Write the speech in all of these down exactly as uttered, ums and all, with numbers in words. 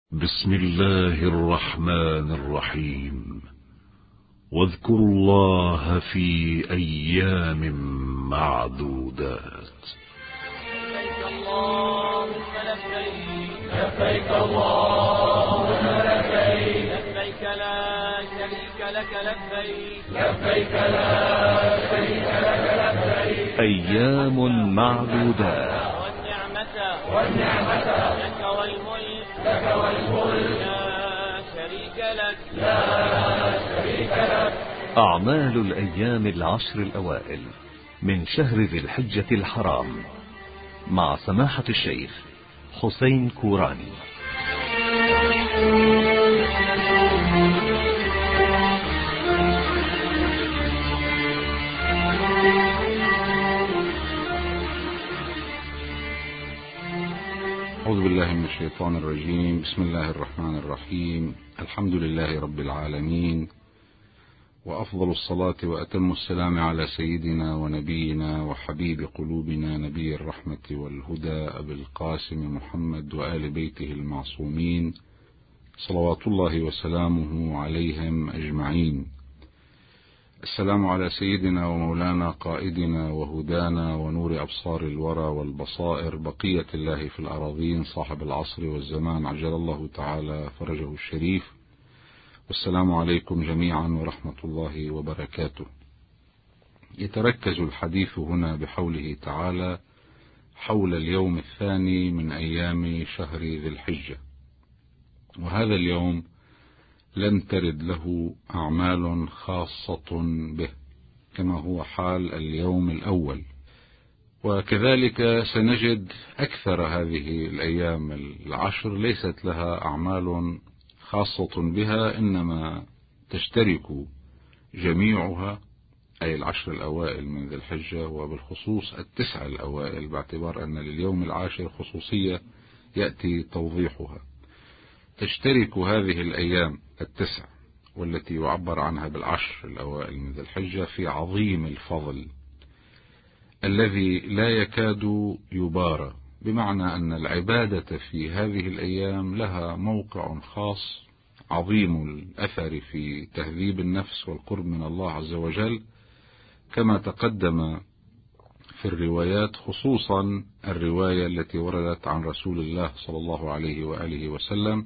بسم الله الرحمن الرحيم. واذكروا الله في أيام معدودات. لبيك اللهم لبيك لبيك اللهم لبيك لبيك لا شريك لك لبيك لبيك لا شريك لك لبيك أيام معدودات. والنعمة والنعمة لك والملك لك والملك لا شريك لك لا شريك لك. أعمال الأيام العشر الأوائل من شهر ذي الحجة الحرام مع سماحة الشيخ حسين كوراني. أعوذ بالله من الشيطان الرجيم. بسم الله الرحمن الرحيم. الحمد لله رب العالمين، وأفضل الصلاة وأتم السلام على سيدنا ونبينا وحبيب قلوبنا نبي الرحمة والهدى أبي القاسم محمد وآل بيته المعصومين صلوات الله وسلامه عليهم أجمعين. السلام على سيدنا ومولانا قائدنا وهدانا ونور أبصار الورى والبصائر بقية الله في الأراضين صاحب العصر والزمان عجل الله تعالى فرجه الشريف. والسلام عليكم جميعا ورحمة الله وبركاته. يتركز الحديث هنا بحوله تعالى حول اليوم الثاني من أيام شهر ذي الحجة، وهذا اليوم لم ترد له أعمال خاصة به كما هو حال اليوم الأول، وكذلك سنجد أكثر هذه الأيام العشر ليست لها أعمال خاصة بها، إنما تشترك جميعها أي العشر الأوائل من ذي الحجة، وبالخصوص التسع الأوائل باعتبار أن لليوم العاشر خصوصية يأتي توضيحها. تشترك هذه الأيام التسع والتي يعبر عنها بالعشر الأوائل من ذي الحجة في عظيم الفضل الذي لا يكاد يبارى، بمعنى أن العبادة في هذه الأيام لها موقع خاص عظيم الأثر في تهذيب النفس والقرب من الله عز وجل، كما تقدم في الروايات، خصوصا الرواية التي وردت عن رسول الله صلى الله عليه وآله وسلم،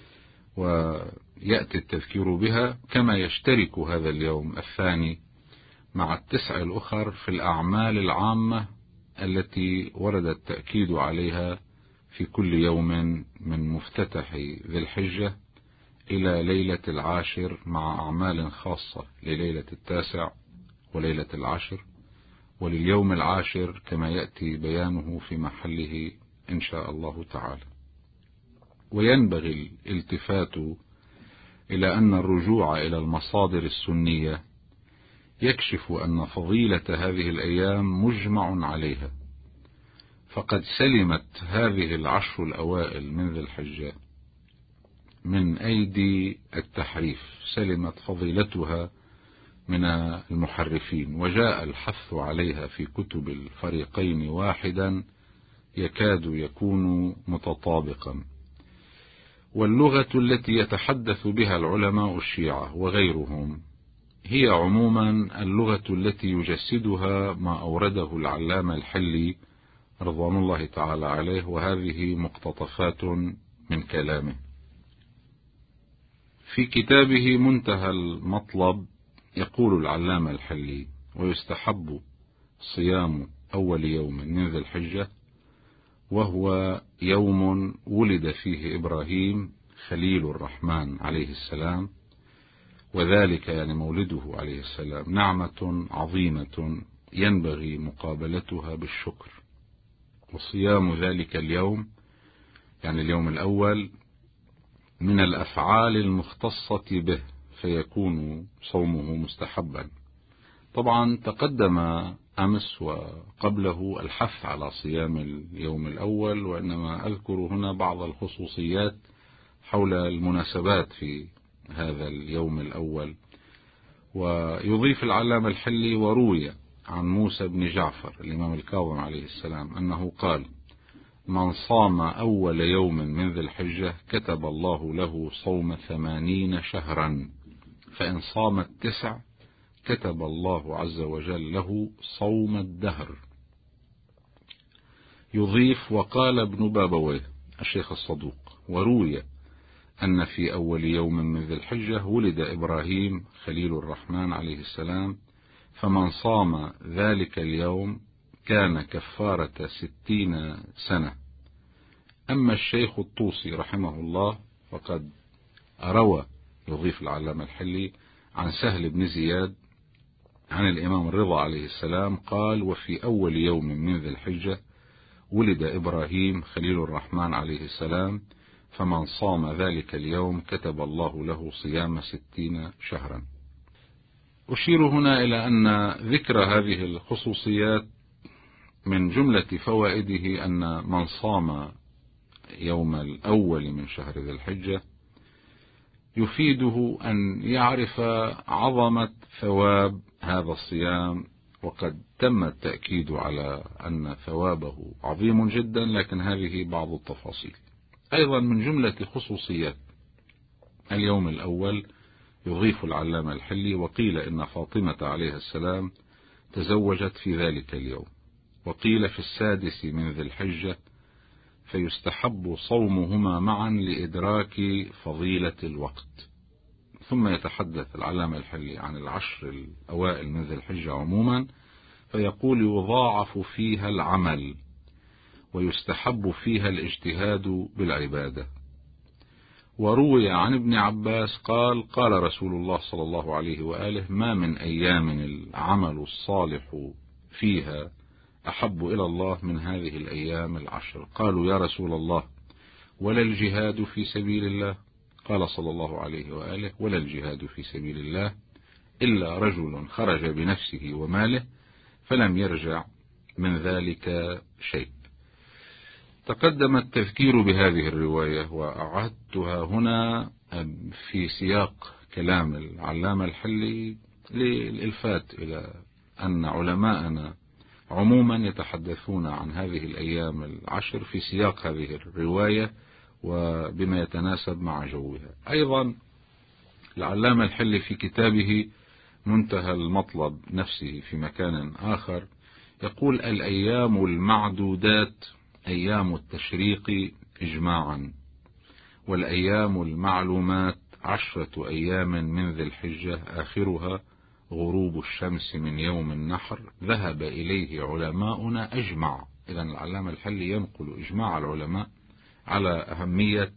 ويأتي التذكير بها، كما يشترك هذا اليوم الثاني مع التسع الأخر في الأعمال العامة التي ورد التأكيد عليها في كل يوم من مفتتح ذي الحجة إلى ليلة العاشر، مع أعمال خاصة لليلة التاسع وليلة العاشر ولليوم العاشر كما يأتي بيانه في محله إن شاء الله تعالى. وينبغي الالتفات إلى أن الرجوع إلى المصادر السنية يكشف أن فضيلة هذه الأيام مجمع عليها، فقد سلمت هذه العشر الأوائل من ذي الحجة من أيدي التحريف، سلمت فضيلتها من المحرفين، وجاء الحث عليها في كتب الفريقين واحدا يكاد يكون متطابقا. واللغة التي يتحدث بها العلماء الشيعة وغيرهم هي عموما اللغة التي يجسدها ما أورده العلامة الحلي رضوان الله تعالى عليه، وهذه مقتطفات من كلامه في كتابه منتهى المطلب. يقول العلامة الحلي: ويستحب صيام أول يوم من ذي الحجة، وهو يوم ولد فيه إبراهيم خليل الرحمن عليه السلام، وذلك يعني مولده عليه السلام نعمة عظيمة ينبغي مقابلتها بالشكر. وصيام ذلك اليوم يعني اليوم الأول من الأفعال المختصة به، فيكون صومه مستحبا. طبعا تقدم أمس وقبله الحث على صيام اليوم الأول، وإنما أذكر هنا بعض الخصوصيات حول المناسبات في هذا اليوم الأول. ويضيف العلامة الحلي: وروي عن موسى بن جعفر الإمام الكاظم عليه السلام أنه قال: من صام أول يوم من ذي الحجة كتب الله له صوم ثمانين شهرا، فإن صام التسع كتب الله عز وجل له صوم الدهر. يضيف: وقال ابن بابويه الشيخ الصدوق: وروي أن في أول يوم من ذي الحجة ولد إبراهيم خليل الرحمن عليه السلام، فمن صام ذلك اليوم كان كفارة ستين سنة. أما الشيخ الطوسي رحمه الله فقد روى، يضيف العلامة الحلي، عن سهل بن زياد عن الإمام الرضا عليه السلام قال: وفي أول يوم من ذي الحجة ولد إبراهيم خليل الرحمن عليه السلام، فمن صام ذلك اليوم كتب الله له صيام ستين شهرا. أشير هنا إلى أن ذكر هذه الخصوصيات من جملة فوائده أن من صام يوم الأول من شهر ذي الحجة يفيده أن يعرف عظمة ثواب هذا الصيام، وقد تم التأكيد على أن ثوابه عظيم جدا، لكن هذه بعض التفاصيل. أيضا من جملة خصوصيات اليوم الأول يضيف العلامة الحلي: وقيل إن فاطمة عليها السلام تزوجت في ذلك اليوم، وقيل في السادس من ذي الحجة، فيستحب صومهما معا لإدراك فضيلة الوقت. ثم يتحدث العلامة الحلي عن العشر الأوائل من ذي الحجة عموما، فيقول: يضاعف فيها العمل ويستحب فيها الاجتهاد بالعبادة. وروي عن ابن عباس قال: قال رسول الله صلى الله عليه وآله: ما من أيام العمل الصالح فيها أحب إلى الله من هذه الأيام العشر. قالوا: يا رسول الله ولا الجهاد في سبيل الله؟ قال صلى الله عليه وآله: ولا الجهاد في سبيل الله إلا رجل خرج بنفسه وماله فلم يرجع من ذلك شيء. تقدم التذكير بهذه الرواية وأعدتها هنا في سياق كلام العلامة الحلي للإلفات إلى أن علماءنا عموما يتحدثون عن هذه الأيام العشر في سياق هذه الرواية وبما يتناسب مع جوها. أيضا العلامة الحلي في كتابه منتهى المطلب نفسه في مكان آخر يقول: الأيام المعدودات أيام التشريق إجماعا، والأيام المعلومات عشرة أيام من ذي الحجة آخرها غروب الشمس من يوم النحر، ذهب إليه علماؤنا أجمع. إذن العلامة الحلي ينقل إجماع العلماء على أهمية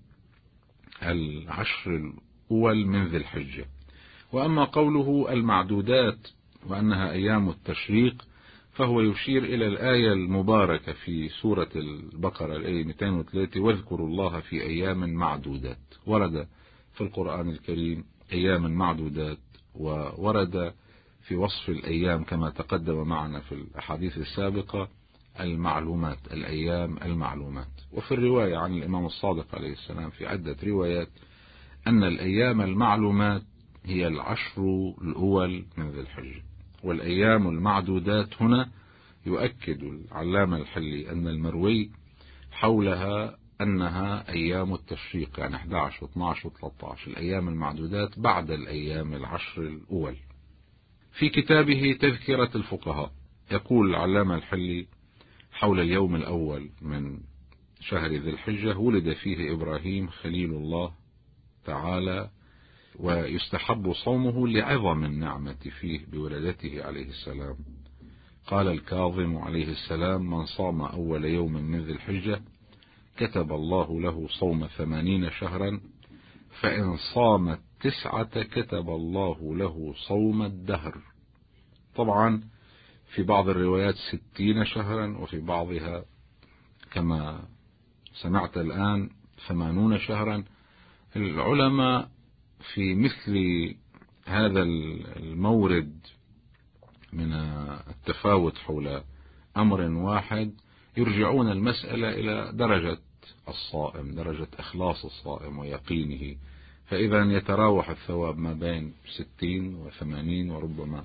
العشر الأول من ذي الحجة. وأما قوله المعدودات وأنها أيام التشريق فهو يشير إلى الآية المباركة في سورة البقرة الآية مئتين وثلاثة: واذكروا الله في أيام معدودات. ورد في القرآن الكريم أيام معدودات، وورد في وصف الأيام كما تقدم معنا في الأحاديث السابقة المعلومات، الأيام المعلومات. وفي الرواية عن الإمام الصادق عليه السلام في عدة روايات أن الأيام المعلومات هي العشر الأول من ذي الحجة. والأيام المعدودات هنا يؤكد العلامة الحلي أن المروي حولها أنها أيام التشريق، يعني أحد عشر واثني عشر وثلاثة عشر، الأيام المعدودات بعد الأيام العشر الأول. في كتابه تذكرة الفقهاء يقول العلامة الحلي حول اليوم الأول من شهر ذي الحجة: ولد فيه إبراهيم خليل الله تعالى، ويستحب صومه لعظم النعمة فيه بولادته عليه السلام. قال الكاظم عليه السلام: من صام أول يوم من ذي الحجة كتب الله له صوم ثمانين شهرا، فإن صام التسعة كتب الله له صوم الدهر. طبعا في بعض الروايات ستين شهرا، وفي بعضها كما سمعت الآن ثمانون شهرا. العلماء في مثل هذا المورد من التفاوت حول أمر واحد يرجعون المسألة إلى درجة الصائم، درجة إخلاص الصائم ويقينه، فإذا يتراوح الثواب ما بين ستين وثمانين وربما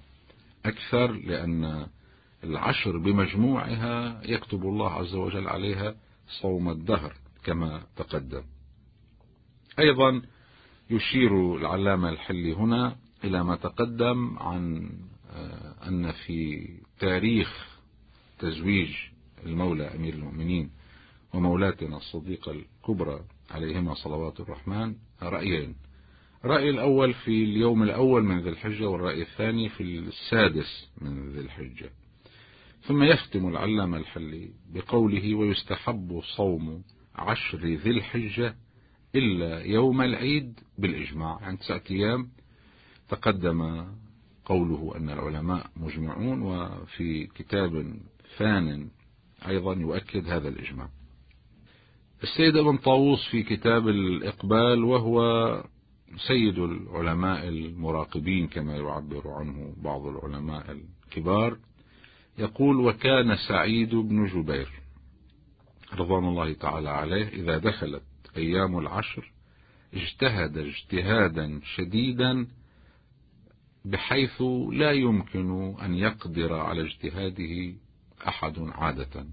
أكثر، لأن العشر بمجموعها يكتب الله عز وجل عليها صوم الدهر كما تقدم. أيضا يشير العلامة الحلي هنا إلى ما تقدم عن أن في تاريخ تزويج المولى أمير المؤمنين ومولاتنا الصديقة الكبرى عليهما صلوات الرحمن رأيين: الرأي الأول في اليوم الأول من ذي الحجة، والرأي الثاني في السادس من ذي الحجة. ثم يختم العلامة الحلي بقوله: ويستحب صوم عشر ذي الحجة إلا يوم العيد بالإجماع. يعني تسعة أيام تقدم قوله أن العلماء مجمعون، وفي كتاب ثان أيضا يؤكد هذا الإجماع. السيد ابن طاووس في كتاب الإقبال، وهو سيد العلماء المراقبين كما يعبر عنه بعض العلماء الكبار، يقول: وكان سعيد بن جبير رضوان الله تعالى عليه إذا دخلت أيام العشر اجتهد اجتهادا شديدا بحيث لا يمكن أن يقدر على اجتهاده أحد عادة.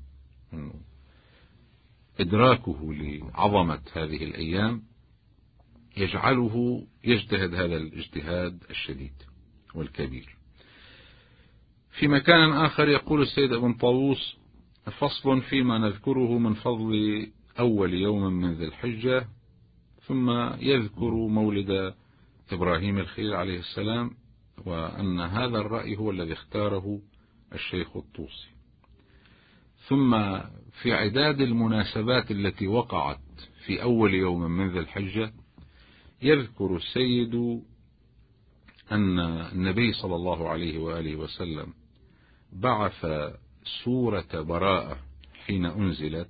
إدراكه لعظمة هذه الأيام يجعله يجتهد هذا الاجتهاد الشديد والكبير. في مكان آخر يقول السيد ابن طاووس: فصل فيما نذكره من فضل أول يوم من ذي الحجة، ثم يذكر مولد إبراهيم الخليل عليه السلام، وأن هذا الرأي هو الذي اختاره الشيخ الطوسي. ثم في عداد المناسبات التي وقعت في أول يوم من ذي الحجة يذكر السيد أن النبي صلى الله عليه وآله وسلم بعث سورة براءة حين أنزلت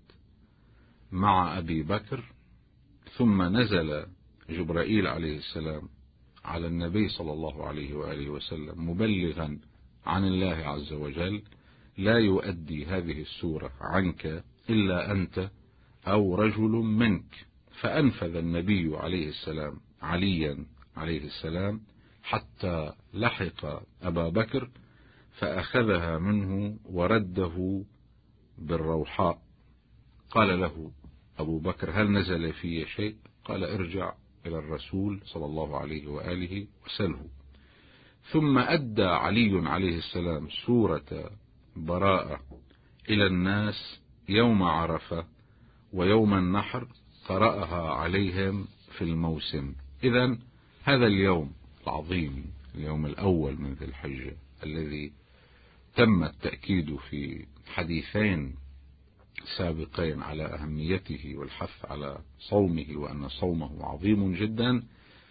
مع أبي بكر، ثم نزل جبرائيل عليه السلام على النبي صلى الله عليه وآله وسلم مبلغا عن الله عز وجل: لا يؤدي هذه السورة عنك إلا أنت أو رجل منك. فأنفذ النبي عليه السلام عليا عليه السلام حتى لحق أبا بكر، فأخذها منه ورده بالروحاء. قال له أبو بكر: هل نزل في شيء؟ قال: ارجع إلى الرسول صلى الله عليه وآله وسلم. ثم أدى علي عليه السلام سورة براءة إلى الناس يوم عرفة ويوم النحر، قرأها عليهم في الموسم. إذن هذا اليوم العظيم، اليوم الأول من ذي الحجة، الذي تم التأكيد في حديثين سابقين على أهميته والحث على صومه وأن صومه عظيم جدا،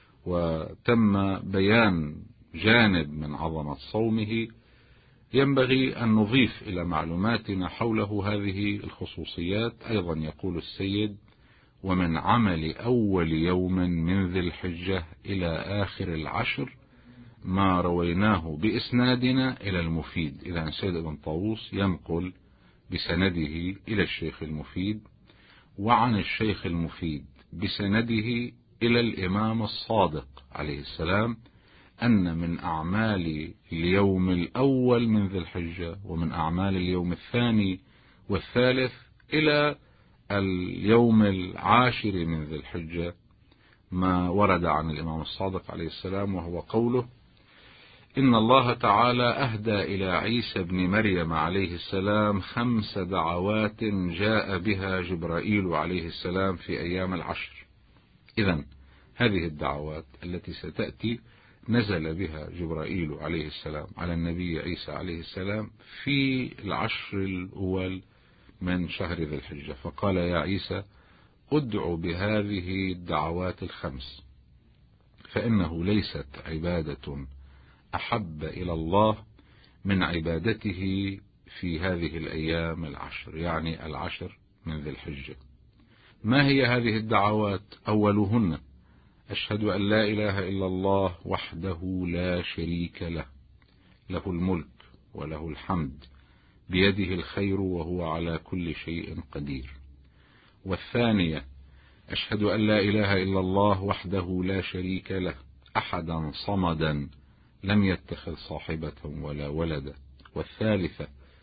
وتم بيان جانب من عظمة صومه، ينبغي أن نضيف إلى معلوماتنا حوله هذه الخصوصيات. أيضا يقول السيد: ومن عمل أول يوم من ذي الحجة إلى آخر العشر ما رويناه بإسنادنا إلى المفيد. إذا السيد ابن طاووس ينقل بسنده إلى الشيخ المفيد، وعن الشيخ المفيد بسنده إلى الإمام الصادق عليه السلام، أن من أعمال اليوم الأول من ذي الحجة ومن أعمال اليوم الثاني والثالث إلى اليوم العاشر من ذي الحجة ما ورد عن الإمام الصادق عليه السلام، وهو قوله: إن الله تعالى أهدى إلى عيسى بن مريم عليه السلام خمس دعوات جاء بها جبرائيل عليه السلام في أيام العشر. إذن هذه الدعوات التي ستأتي نزل بها جبرائيل عليه السلام على النبي عيسى عليه السلام في العشر الأول من شهر ذي الحجة، فقال: يا عيسى ادع بهذه الدعوات الخمس، فإنه ليست عبادة أحب إلى الله من عبادته في هذه الأيام العشر، يعني العشر من ذي الحجة. ما هي هذه الدعوات؟ أولهن: أشهد أن لا إله إلا الله وحده لا شريك له، له الملك وله الحمد، بيده الخير وهو على كل شيء قدير. والثانية: أشهد أن لا إله إلا الله وحده لا شريك له، أحدا صمدا لم يتخذ صاحبة ولا ولدا. والثالثة: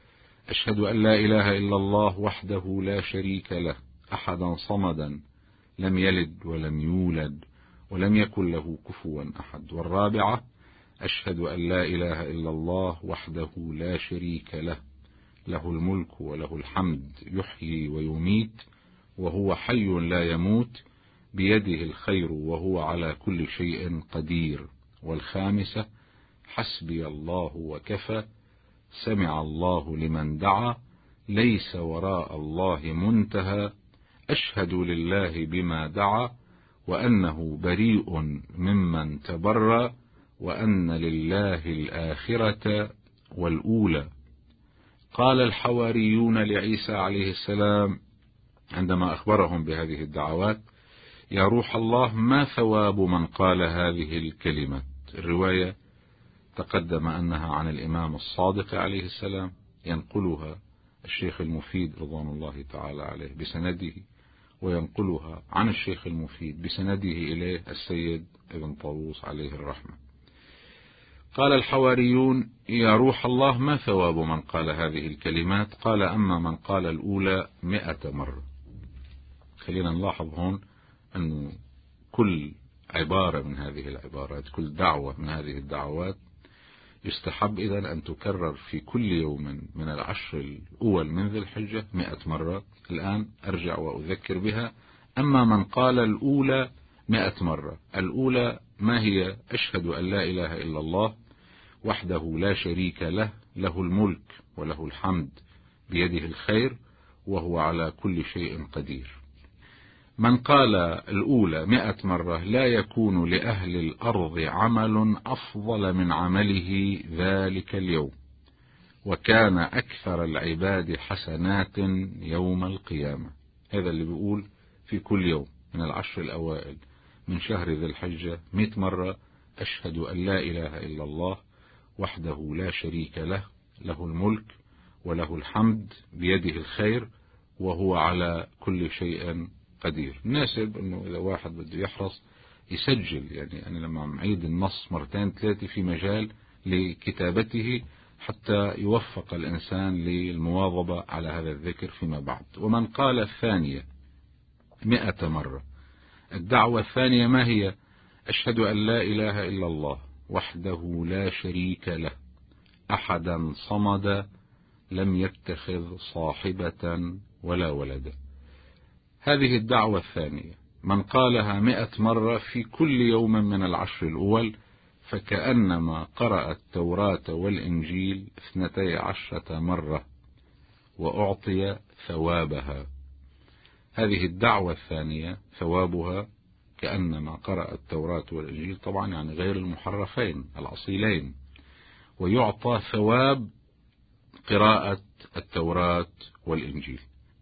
أشهد أن لا إله إلا الله وحده لا شريك له أحدا صمدا لم يلد ولم يولد ولم يكن له كفوا أحد. والرابعة أشهد أن لا إله إلا الله وحده لا شريك له له الملك وله الحمد يحيي ويميت وهو حي لا يموت بيده الخير وهو على كل شيء قدير. والخامسة حسبي الله وكفى سمع الله لمن دعا ليس وراء الله منتهى أشهد لله بما دعا وأنه بريء ممن تبرى وأن لله الآخرة والأولى. قال الحواريون لعيسى عليه السلام عندما أخبرهم بهذه الدعوات: يا روح الله ما ثواب من قال هذه الكلمة؟ الرواية تقدم أنها عن الإمام الصادق عليه السلام، ينقلها الشيخ المفيد رضوان الله تعالى عليه بسنده، وينقلها عن الشيخ المفيد بسنده إليه السيد ابن طاووس عليه الرحمة. قال الحواريون: يا روح الله ما ثواب من قال هذه الكلمات؟ قال: أما من قال الأولى مئة مرة. خلينا نلاحظ هون أن كل عبارة من هذه العبارات، كل دعوة من هذه الدعوات يستحب إذن أن تكرر في كل يوم من العشر الأول من ذي الحجة مئة مرة. الآن أرجع وأذكر بها. أما من قال الأولى مئة مرة، الأولى ما هي؟ أشهد أن لا إله إلا الله وحده لا شريك له له الملك وله الحمد بيده الخير وهو على كل شيء قدير. من قال الأولى مئة مرة لا يكون لأهل الأرض عمل أفضل من عمله ذلك اليوم، وكان أكثر العباد حسنات يوم القيامة. هذا اللي بيقول في كل يوم من العشر الأوائل من شهر ذي الحجة مئة مرة: أشهد أن لا إله إلا الله وحده لا شريك له له الملك وله الحمد بيده الخير وهو على كل شيء قدير. ناسب أنه إذا واحد بده يحرص يسجل، يعني أنا لما معيد النص مرتين ثلاثة في مجال لكتابته حتى يوفق الإنسان للمواظبة على هذا الذكر فيما بعد. ومن قال الثانية مئة مرة، الدعوة الثانية ما هي؟ أشهد أن لا إله إلا الله وحده لا شريك له أحدا صمدا لم يتخذ صاحبة ولا ولدا. هذه الدعوة الثانية من قالها مئة مرة في كل يوم من العشر الأول فكأنما قرأ التوراة والإنجيل اثنتي عشرة مرة وأعطي ثوابها. هذه الدعوة الثانية ثوابها كأنما قرأ التوراة والإنجيل، طبعا يعني غير المحرفين الأصيلين، ويعطى ثواب قراءة التوراة والإنجيل.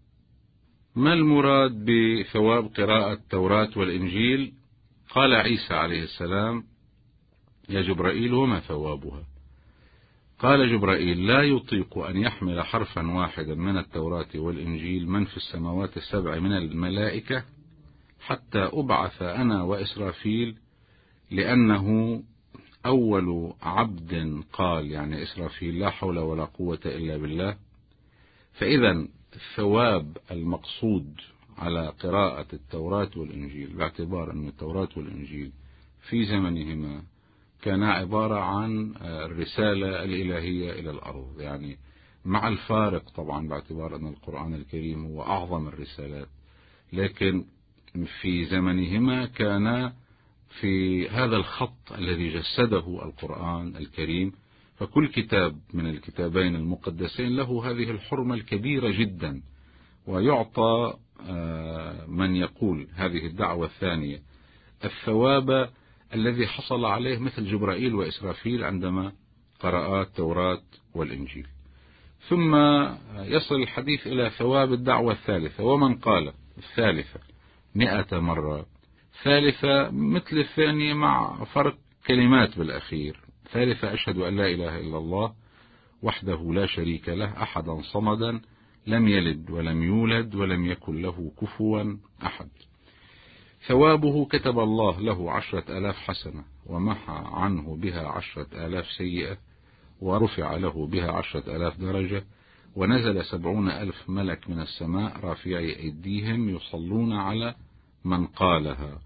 ما المراد بثواب قراءة التوراة والإنجيل؟ قال عيسى عليه السلام: يا جبرائيل وما ثوابها؟ قال جبرائيل: لا يطيق أن يحمل حرفا واحدا من التوراة والإنجيل من في السماوات السبع من الملائكة حتى أبعث أنا وإسرافيل، لأنه أول عبد قال، يعني إسرافيل، لا حول ولا قوة إلا بالله. فإذا الثواب المقصود على قراءة التوراة والإنجيل، باعتبار أن التوراة والإنجيل في زمنهما كان عبارة عن الرسالة الإلهية إلى الأرض، يعني مع الفارق طبعا باعتبار أن القرآن الكريم هو أعظم الرسالات، لكن في زمنهما كان في هذا الخط الذي جسده القرآن الكريم. فكل كتاب من الكتابين المقدسين له هذه الحرمة الكبيرة جدا، ويعطى من يقول هذه الدعوة الثانية الثواب الذي حصل عليه مثل جبرائيل وإسرافيل عندما قرأا التوراة والإنجيل. ثم يصل الحديث إلى ثواب الدعوة الثالثة. ومن قال الثالثة مئة مرة، ثالثة مثل الثانية مع فرق كلمات بالأخير. ثالثة أشهد أن لا إله إلا الله وحده لا شريك له أحدا صمدا لم يلد ولم يولد ولم يكن له كفوا أحد. ثوابه كتب الله له عشرة آلاف حسنة ومحى عنه بها عشرة آلاف سيئة ورفع له بها عشرة آلاف درجة ونزل سبعون ألف ملك من السماء رافعي أيديهم يصلون على من قالها.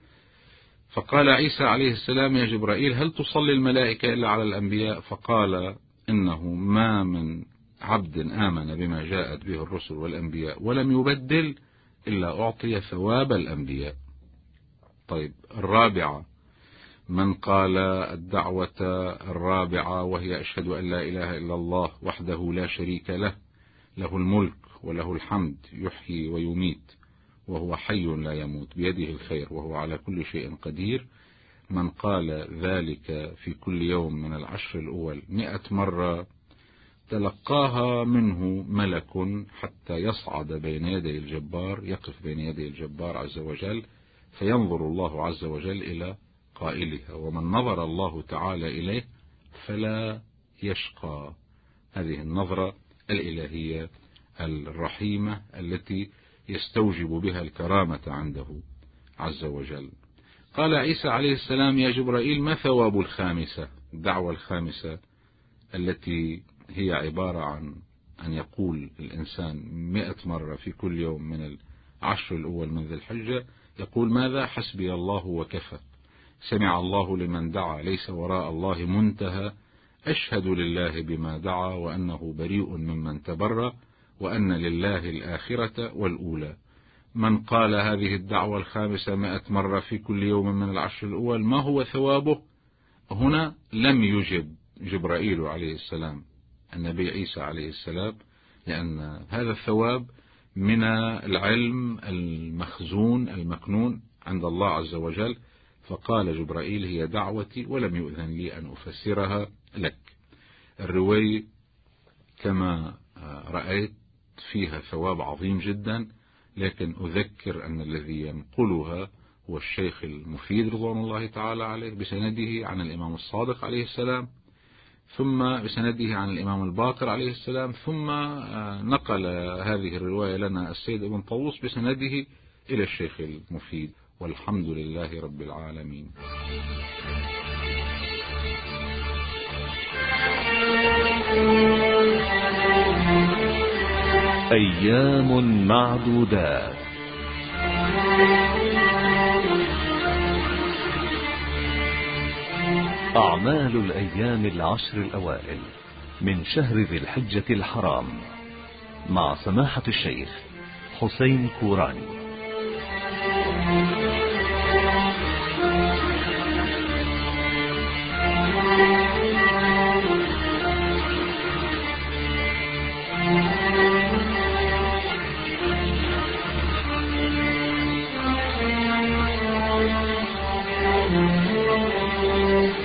فقال عيسى عليه السلام: يا جبرائيل، هل تصلي الملائكة إلا على الأنبياء؟ فقال: إنه ما من عبد آمن بما جاءت به الرسل والأنبياء ولم يبدل إلا أعطي ثواب الأنبياء. طيب، الرابعة: من قال الدعوة الرابعة وهي أشهد أن لا إله إلا الله وحده لا شريك له، له الملك وله الحمد، يحيي ويميت وهو حي لا يموت، بيده الخير وهو على كل شيء قدير. من قال ذلك في كل يوم من العشر الأول مئة مرة تلقاها منه ملك حتى يصعد بين يدي الجبار، يقف بين يدي الجبار عز وجل، فينظر الله عز وجل إلى قائلها، ومن نظر الله تعالى إليه فلا يشقى. هذه النظرة الإلهية الرحيمة التي يستوجب بها الكرامة عنده عز وجل. قال عيسى عليه السلام: يا جبرائيل، ما ثواب الخامسة، الدعوة الخامسة التي هي عبارة عن أن يقول الإنسان مئة مرة في كل يوم من العشر الأول من ذي الحجة، يقول ماذا؟ حسبي الله وكفى، سمع الله لمن دعا، ليس وراء الله منتهى، أشهد لله بما دعا وأنه بريء ممن تبرأ، وأن لله الآخرة والأولى. من قال هذه الدعوة الخامسة مئة مرة في كل يوم من العشر الأول ما هو ثوابه؟ هنا لم يجب جبرائيل عليه السلام النبي عيسى عليه السلام، لأن هذا الثواب من العلم المخزون المكنون عند الله عز وجل. فقال جبرائيل: هي دعوتي ولم يؤذن لي أن أفسرها لك. الرواية كما رأيت فيها ثواب عظيم جدا، لكن أذكر أن الذي ينقلها هو الشيخ المفيد رضوان الله تعالى عليه بسنده عن الإمام الصادق عليه السلام، ثم بسنده عن الإمام الباقر عليه السلام، ثم نقل هذه الرواية لنا السيد ابن طاووس بسنده إلى الشيخ المفيد، والحمد لله رب العالمين. أيام معدودات. أعمال الأيام العشر الأوائل من شهر ذي الحجة الحرام، مع سماحة الشيخ حسين كوراني.